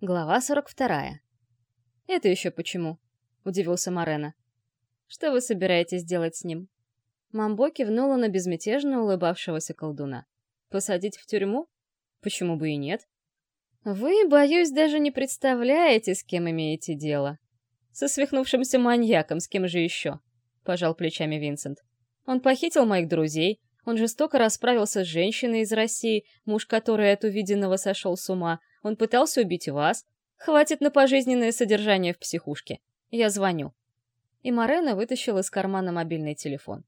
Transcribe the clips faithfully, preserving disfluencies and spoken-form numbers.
Глава сорок вторая. «Это еще почему?» — удивился Морено. «Что вы собираетесь делать с ним?» Мамбо кивнула на безмятежно улыбавшегося колдуна. «Посадить в тюрьму? Почему бы и нет?» «Вы, боюсь, даже не представляете, с кем имеете дело. Со свихнувшимся маньяком, с кем же еще?» — пожал плечами Винсент. «Он похитил моих друзей, он жестоко расправился с женщиной из России, муж которой от увиденного сошел с ума. Он пытался убить вас. Хватит на пожизненное содержание в психушке. Я звоню». И Морено вытащил из кармана мобильный телефон.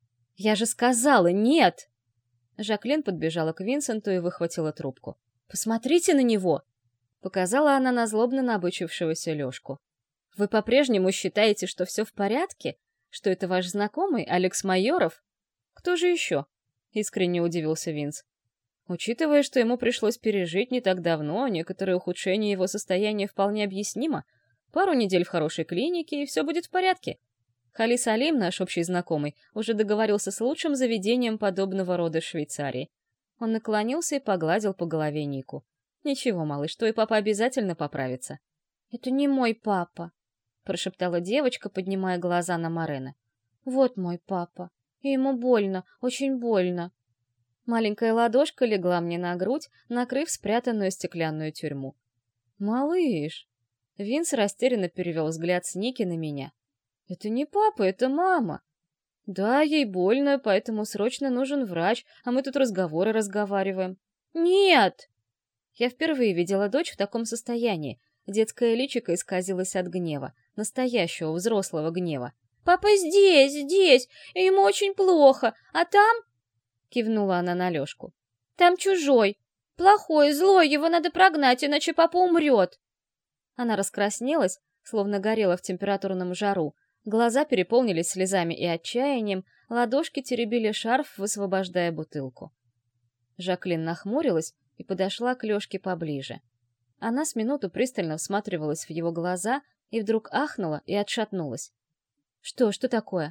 «Я же сказала, нет!» Жаклин подбежала к Винсенту и выхватила трубку. «Посмотрите на него!» Показала она на злобно набычившегося Лёшку. «Вы по-прежнему считаете, что все в порядке? Что это ваш знакомый, Алекс Майоров?» «Кто же еще?» — искренне удивился Винс. Учитывая, что ему пришлось пережить не так давно, некоторое ухудшение его состояния вполне объяснимо. Пару недель в хорошей клинике, и все будет в порядке. Хали Салим, наш общий знакомый, уже договорился с лучшим заведением подобного рода в Швейцарии. Он наклонился и погладил по голове Нику. «Ничего, малыш, твой папа обязательно поправится». «Это не мой папа», — прошептала девочка, поднимая глаза на Морено. «Вот мой папа. И ему больно, очень больно». Маленькая ладошка легла мне на грудь, накрыв спрятанную стеклянную тюрьму. «Малыш!» Винс растерянно перевел взгляд с Ники на меня. «Это не папа, это мама!» «Да, ей больно, поэтому срочно нужен врач, а мы тут разговоры разговариваем». «Нет!» Я впервые видела дочь в таком состоянии. Детское личико исказилось от гнева, настоящего взрослого гнева. «Папа здесь, здесь, и ему очень плохо, а там...» — кивнула она на Лёшку. «Там чужой. Плохой, злой, его надо прогнать, иначе папа умрет». Она раскраснелась, словно горела в температурном жару. Глаза переполнились слезами и отчаянием, ладошки теребили шарф, высвобождая бутылку. Жаклин нахмурилась и подошла к Лёшке поближе. Она с минуту пристально всматривалась в его глаза и вдруг ахнула и отшатнулась. «Что, что такое?»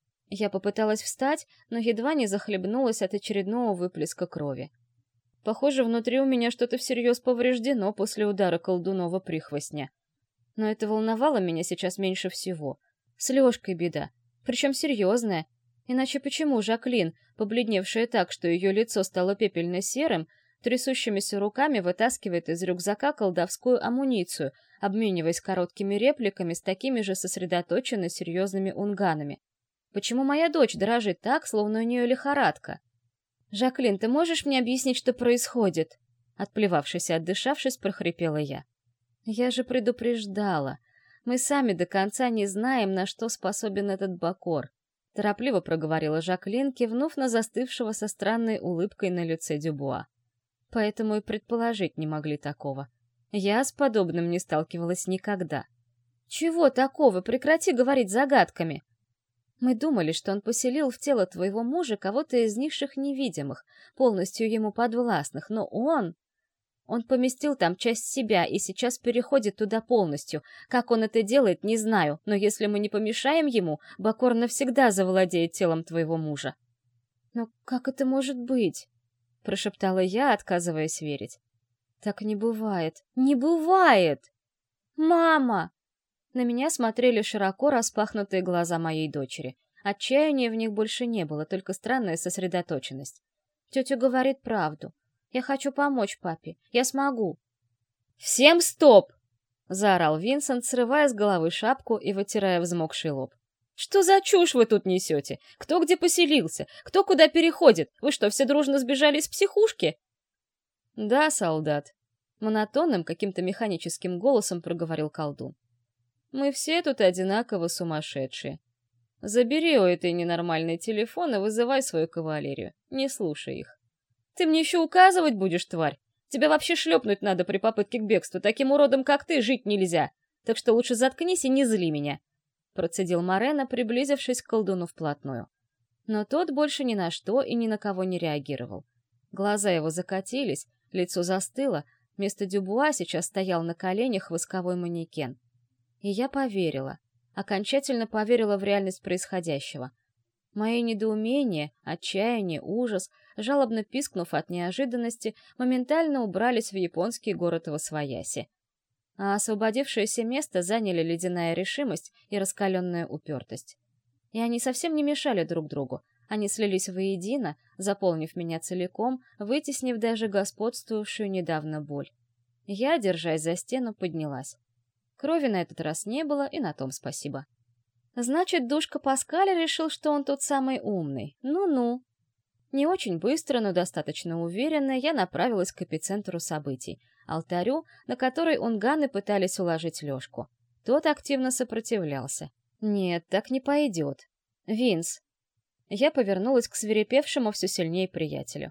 Я попыталась встать, но едва не захлебнулась от очередного выплеска крови. Похоже, внутри у меня что-то всерьез повреждено после удара колдунова прихвостня. Но это волновало меня сейчас меньше всего. С Лёшкой беда, причем серьезная. Иначе почему Жаклин, побледневшая так, что ее лицо стало пепельно-серым, трясущимися руками вытаскивает из рюкзака колдовскую амуницию, обмениваясь короткими репликами с такими же сосредоточенно серьезными унганами? Почему моя дочь дрожит так, словно у нее лихорадка? «Жаклин, ты можешь мне объяснить, что происходит?» Отплевавшись и отдышавшись, прохрипела я. «Я же предупреждала. Мы сами до конца не знаем, на что способен этот Бакор», торопливо проговорила Жаклин, кивнув на застывшего со странной улыбкой на лице Дюбуа. «Поэтому и предположить не могли такого. Я с подобным не сталкивалась никогда». «Чего такого? Прекрати говорить загадками!» Мы думали, что он поселил в тело твоего мужа кого-то из низших невидимых, полностью ему подвластных, но он... Он поместил там часть себя и сейчас переходит туда полностью. Как он это делает, не знаю, но если мы не помешаем ему, Бакор навсегда завладеет телом твоего мужа. «Но как это может быть?» — прошептала я, отказываясь верить. «Так не бывает. Не бывает!» «Мама!» На меня смотрели широко распахнутые глаза моей дочери. Отчаяния в них больше не было, только странная сосредоточенность. Тетя говорит правду. Я хочу помочь папе. Я смогу. «Всем стоп!» — заорал Винсент, срывая с головы шапку и вытирая взмокший лоб. «Что за чушь вы тут несете? Кто где поселился? Кто куда переходит? Вы что, все дружно сбежали из психушки?» «Да, солдат», — монотонным, каким-то механическим голосом проговорил колдун. «Мы все тут одинаково сумасшедшие. Забери у этой ненормальной телефон и вызывай свою кавалерию. Не слушай их». «Ты мне еще указывать будешь, тварь? Тебя вообще шлепнуть надо при попытке к бегству. Таким уродом, как ты, жить нельзя. Так что лучше заткнись и не зли меня», — процедил Морено, приблизившись к колдуну вплотную. Но тот больше ни на что и ни на кого не реагировал. Глаза его закатились, лицо застыло, вместо Дюбуа сейчас стоял на коленях восковой манекен. И я поверила, окончательно поверила в реальность происходящего. Мои недоумение, отчаяние, ужас, жалобно пискнув от неожиданности, моментально убрались в японский город Восвояси. а освободившееся место заняли ледяная решимость и раскаленная упертость. И они совсем не мешали друг другу, они слились воедино, заполнив меня целиком, вытеснив даже господствовавшую недавно боль. Я, держась за стену, поднялась. Крови на этот раз не было, и на том спасибо. Значит, душка Паскаля решил, что он тот самый умный. Ну-ну. Не очень быстро, но достаточно уверенно я направилась к эпицентру событий, алтарю, на который унганы пытались уложить Лёшку. Тот активно сопротивлялся. Нет, так не пойдет. Винс. Я повернулась к свирепевшему все сильнее приятелю.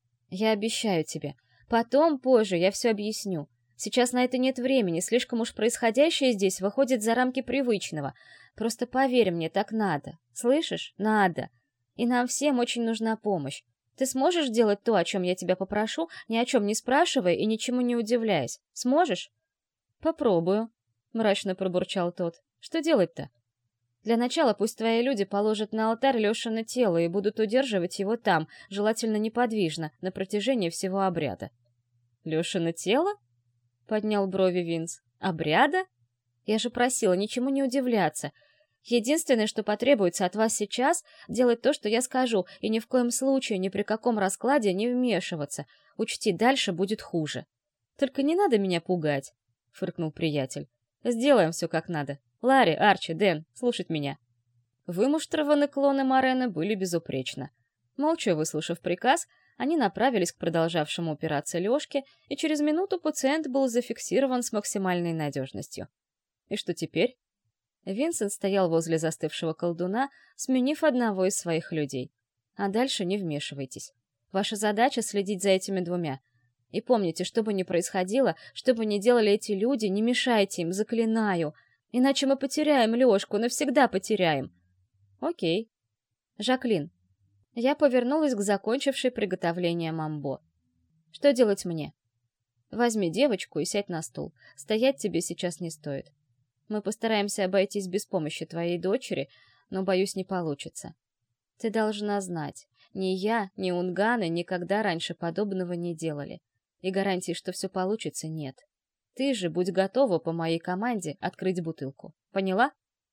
Я обещаю тебе. Потом, позже, я все объясню. Сейчас на это нет времени, слишком уж происходящее здесь выходит за рамки привычного. Просто поверь мне, так надо. Слышишь? Надо. И нам всем очень нужна помощь. Ты сможешь делать то, о чем я тебя попрошу, ни о чем не спрашивая и ничему не удивляясь? Сможешь? Попробую, мрачно пробурчал тот. Что делать-то? Для начала пусть твои люди положат на алтарь Лешино тело и будут удерживать его там, желательно неподвижно, на протяжении всего обряда. Лешино тело? Поднял брови Винс. Обряда? Я же просила ничему не удивляться. Единственное, что потребуется от вас сейчас, делать то, что я скажу, и ни в коем случае, ни при каком раскладе не вмешиваться. Учти, дальше будет хуже. Только не надо меня пугать, фыркнул приятель. Сделаем все как надо. Ларри, Арчи, Дэн, слушать меня. Вымуштрованные клоны Морена были безупречно. Молча выслушав приказ, они направились к продолжавшему упираться Лёшке, и через минуту пациент был зафиксирован с максимальной надежностью. И что теперь? Винсент стоял возле застывшего колдуна, сменив одного из своих людей. А дальше не вмешивайтесь. Ваша задача — следить за этими двумя. И помните, что бы ни происходило, что бы ни делали эти люди, не мешайте им, заклинаю. Иначе мы потеряем Лёшку, навсегда потеряем. Окей. Жаклин. Я повернулась к закончившей приготовление Мамбо. Что делать мне? Возьми девочку и сядь на стул. Стоять тебе сейчас не стоит. Мы постараемся обойтись без помощи твоей дочери, но, боюсь, не получится. Ты должна знать, ни я, ни унганы никогда раньше подобного не делали. И гарантии, что все получится, нет. Ты же будь готова по моей команде открыть бутылку. Поняла?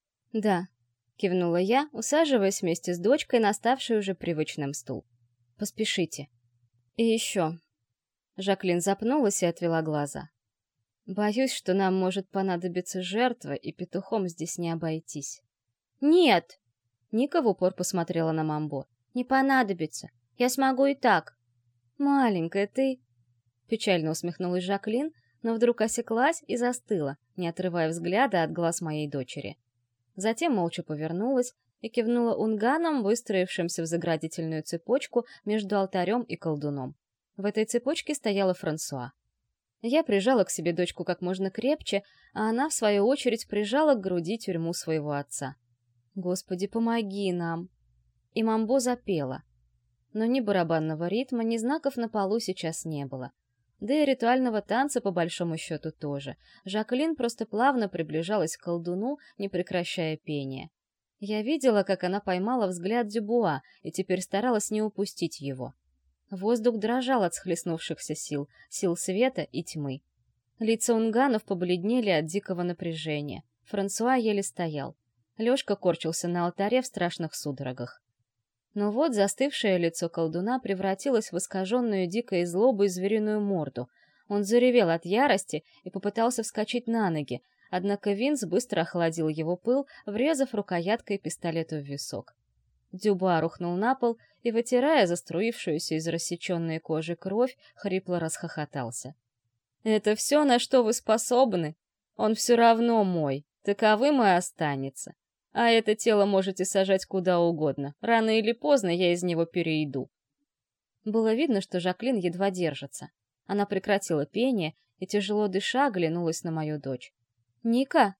Да, кивнула я, усаживаясь вместе с дочкой на ставший уже привычным стул. Поспешите. И еще. Жаклин запнулась и отвела глаза. Боюсь, что нам может понадобиться жертва, и петухом здесь не обойтись. Нет! Ника в упор посмотрела на Мамбо. Не понадобится. Я смогу и так. Маленькая ты... Печально усмехнулась Жаклин, но вдруг осеклась и застыла, не отрывая взгляда от глаз моей дочери. Затем молча повернулась и кивнула унганам, выстроившимся в заградительную цепочку между алтарем и колдуном. В этой цепочке стояла Франсуа. Я прижала к себе дочку как можно крепче, а она, в свою очередь, прижала к груди тюрьму своего отца. «Господи, помоги нам!» И Мамбо запела. Но ни барабанного ритма, ни знаков на полу сейчас не было. Да и ритуального танца, по большому счету, тоже. Жаклин просто плавно приближалась к колдуну, не прекращая пения. Я видела, как она поймала взгляд Дюбуа и теперь старалась не упустить его. Воздух дрожал от схлестнувшихся сил, сил света и тьмы. Лица унганов побледнели от дикого напряжения. Франсуа еле стоял. Лёшка корчился на алтаре в страшных судорогах. Но вот застывшее лицо колдуна превратилось в искаженную дикой злобой звериную морду. Он заревел от ярости и попытался вскочить на ноги, однако Винс быстро охладил его пыл, врезав рукояткой пистолета в висок. Дюбуа рухнул на пол и, вытирая заструившуюся из рассеченной кожи кровь, хрипло расхохотался. «Это все, на что вы способны? Он все равно мой, таковым и останется. А это тело можете сажать куда угодно. Рано или поздно я из него перейду». Было видно, что Жаклин едва держится. Она прекратила пение и, тяжело дыша, оглянулась на мою дочь. «Ника?»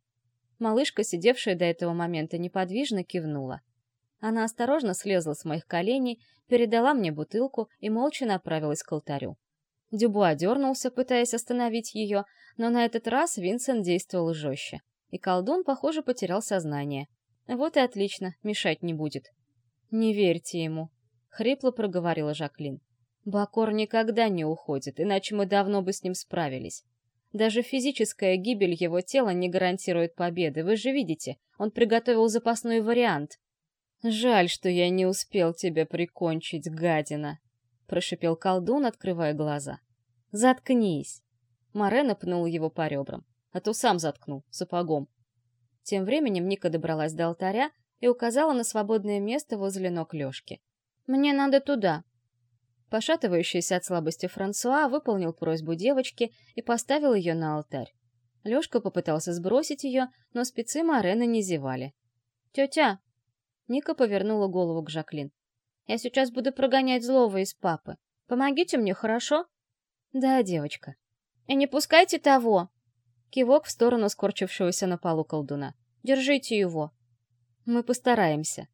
Малышка, сидевшая до этого момента неподвижно, кивнула. Она осторожно слезла с моих коленей, передала мне бутылку и молча направилась к алтарю. Дюбуа дернулся, пытаясь остановить ее, но на этот раз Винсент действовал жестче. И колдун, похоже, потерял сознание. Вот и отлично, мешать не будет. «Не верьте ему», — хрипло проговорила Жаклин. «Бакор никогда не уходит, иначе мы давно бы с ним справились. Даже физическая гибель его тела не гарантирует победы, вы же видите, он приготовил запасной вариант. «Жаль, что я не успел тебя прикончить, гадина!» — прошипел колдун, открывая глаза. «Заткнись!» Морена пнул его по ребрам, а то сам заткнул, сапогом. Тем временем Ника добралась до алтаря и указала на свободное место возле ног Лёшки. «Мне надо туда!» Пошатывающийся от слабости Франсуа выполнил просьбу девочки и поставил ее на алтарь. Лёшка попытался сбросить ее, но спецы Морены не зевали. «Тетя!» Ника повернула голову к Жаклин. «Я сейчас буду прогонять злого из папы. Помогите мне, хорошо?» «Да, девочка». «И не пускайте того!» Кивок в сторону скорчившегося на полу колдуна. «Держите его!» «Мы постараемся».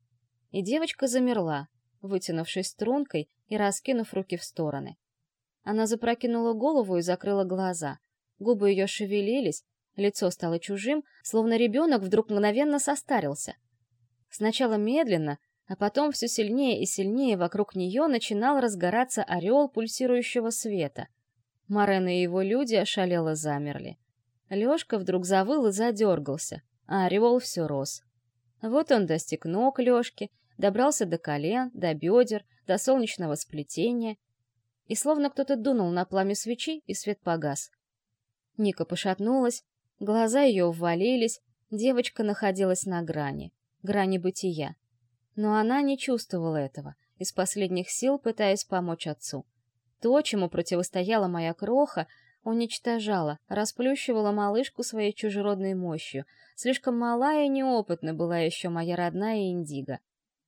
И девочка замерла, вытянувшись стрункой и раскинув руки в стороны. Она запрокинула голову и закрыла глаза. Губы ее шевелились, лицо стало чужим, словно ребенок вдруг мгновенно состарился. Сначала медленно, а потом все сильнее и сильнее вокруг нее начинал разгораться ореол пульсирующего света. Морен и его люди ошалело замерли. Лёшка вдруг завыл и задергался, а ореол все рос. Вот он достиг ног Лёшки, добрался до колен, до бедер, до солнечного сплетения, и словно кто-то дунул на пламя свечи, и свет погас. Ника пошатнулась, глаза ее ввалились, девочка находилась на грани, грани бытия. Но она не чувствовала этого, из последних сил пытаясь помочь отцу. То, чему противостояла моя кроха, уничтожала, расплющивала малышку своей чужеродной мощью. Слишком мала и неопытна была еще моя родная Индиго.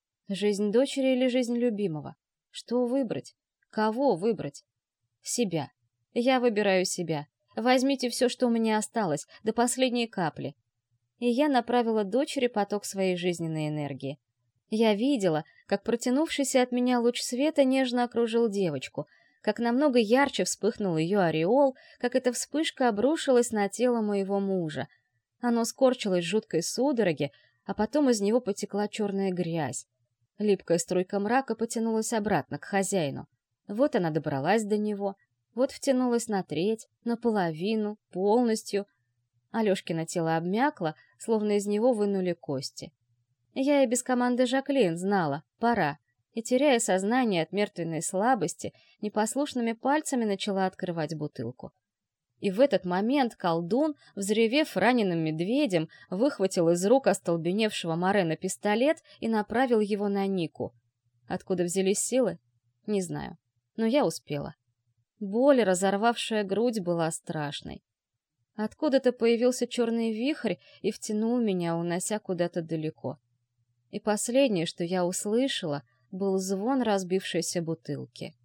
Жизнь дочери или жизнь любимого? Что выбрать? Кого выбрать? Себя. Я выбираю себя. Возьмите все, что у меня осталось, до последней капли. И я направила дочери поток своей жизненной энергии. Я видела, как протянувшийся от меня луч света нежно окружил девочку, как намного ярче вспыхнул ее ореол, как эта вспышка обрушилась на тело моего мужа. Оно скорчилось в жуткой судороге, а потом из него потекла черная грязь. Липкая струйка мрака потянулась обратно к хозяину. Вот она добралась до него, вот втянулась на треть, наполовину, полностью. Алешкино тело обмякло, словно из него вынули кости. Я и без команды Жаклин знала, пора, и, теряя сознание от мертвенной слабости, непослушными пальцами начала открывать бутылку. И в этот момент колдун, взревев раненым медведем, выхватил из рук остолбеневшего Морена пистолет и направил его на Нику. Откуда взялись силы? Не знаю. Но я успела. Боль, разорвавшая грудь, была страшной. Откуда-то появился черный вихрь и втянул меня, унося куда-то далеко. И последнее, что я услышала, был звон разбившейся бутылки.